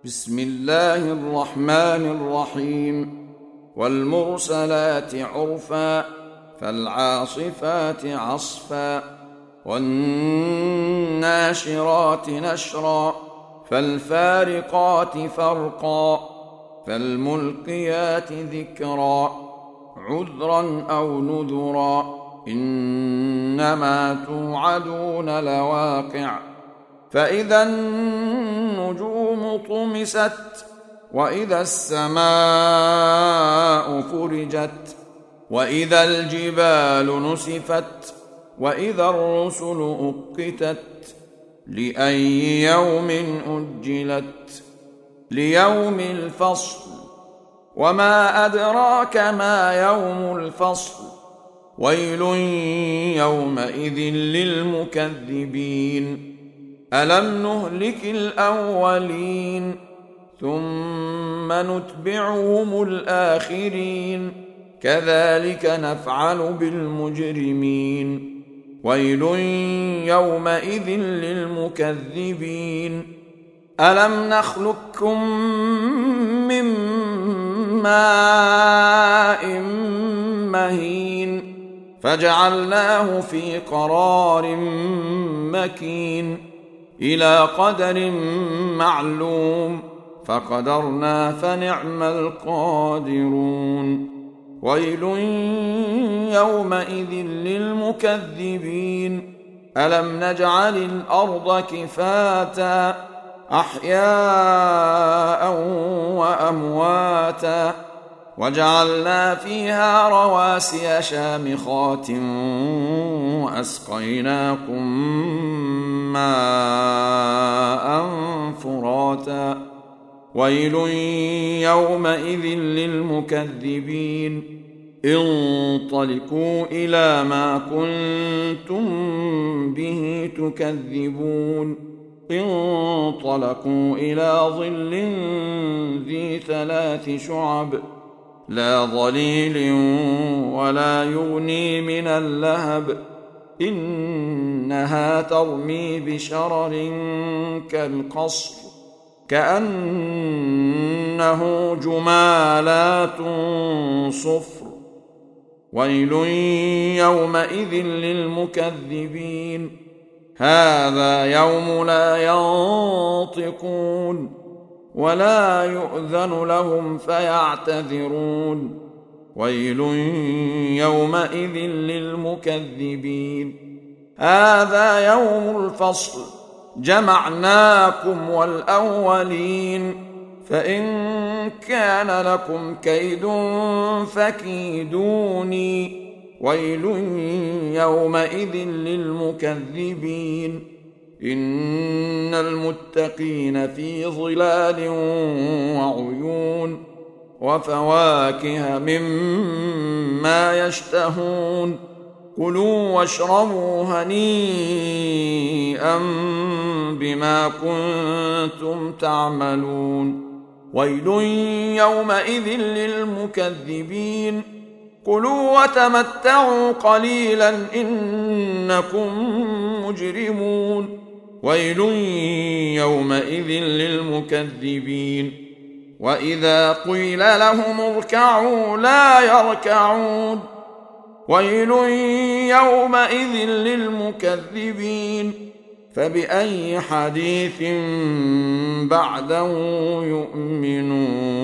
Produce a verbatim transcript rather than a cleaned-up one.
بسم الله الرحمن الرحيم والمرسلات عرفا فالعاصفات عصفا والناشرات نشرا فالفارقات فرقا فالملقيات ذكرا عذرا أو نذرا إنما توعدون لواقع فإذا النجوم طمست وإذا السماء فرجت وإذا الجبال نسفت وإذا الرسل أقتت لأي يوم أجلت ليوم الفصل وما أدراك ما يوم الفصل ويل يومئذ للمكذبين ألم نهلك الأولين ثم نتبعهم الآخرين كذلك نفعل بالمجرمين ويل يومئذ للمكذبين ألم نخلقكم من ماء مهين فجعلناه في قرار مكين إلى قدر معلوم فقدرنا فنعم القادرون ويل يومئذ للمكذبين ألم نجعل الأرض كفاتا أحياء وأمواتا وجعلنا فيها رواسي شامخات وأسقيناكم ماء فراتا ويل يومئذ للمكذبين انطلقوا إلى ما كنتم به تكذبون انطلقوا إلى ظل ذي ثلاث شعب لا ظليل ولا يغني من اللهب إنها ترمي بشرر كالقصر كأنه جمالات صفر ويل يومئذ للمكذبين هذا يوم لا ينطقون ولا يؤذن لهم فيعتذرون ويل يومئذ للمكذبين هذا يوم الفصل جمعناكم والأولين فإن كان لكم كيد فكيدوني ويل يومئذ للمكذبين إن المتقين في ظلال وعيون وفواكه مما يشتهون كلوا واشربوا هنيئا بما كنتم تعملون ويل يومئذ للمكذبين كلوا وتمتعوا قليلا إنكم مجرمون ويل يومئذ للمكذبين وإذا قيل لهم اركعوا لا يركعون ويل يومئذ للمكذبين فبأي حديث بعده يؤمنون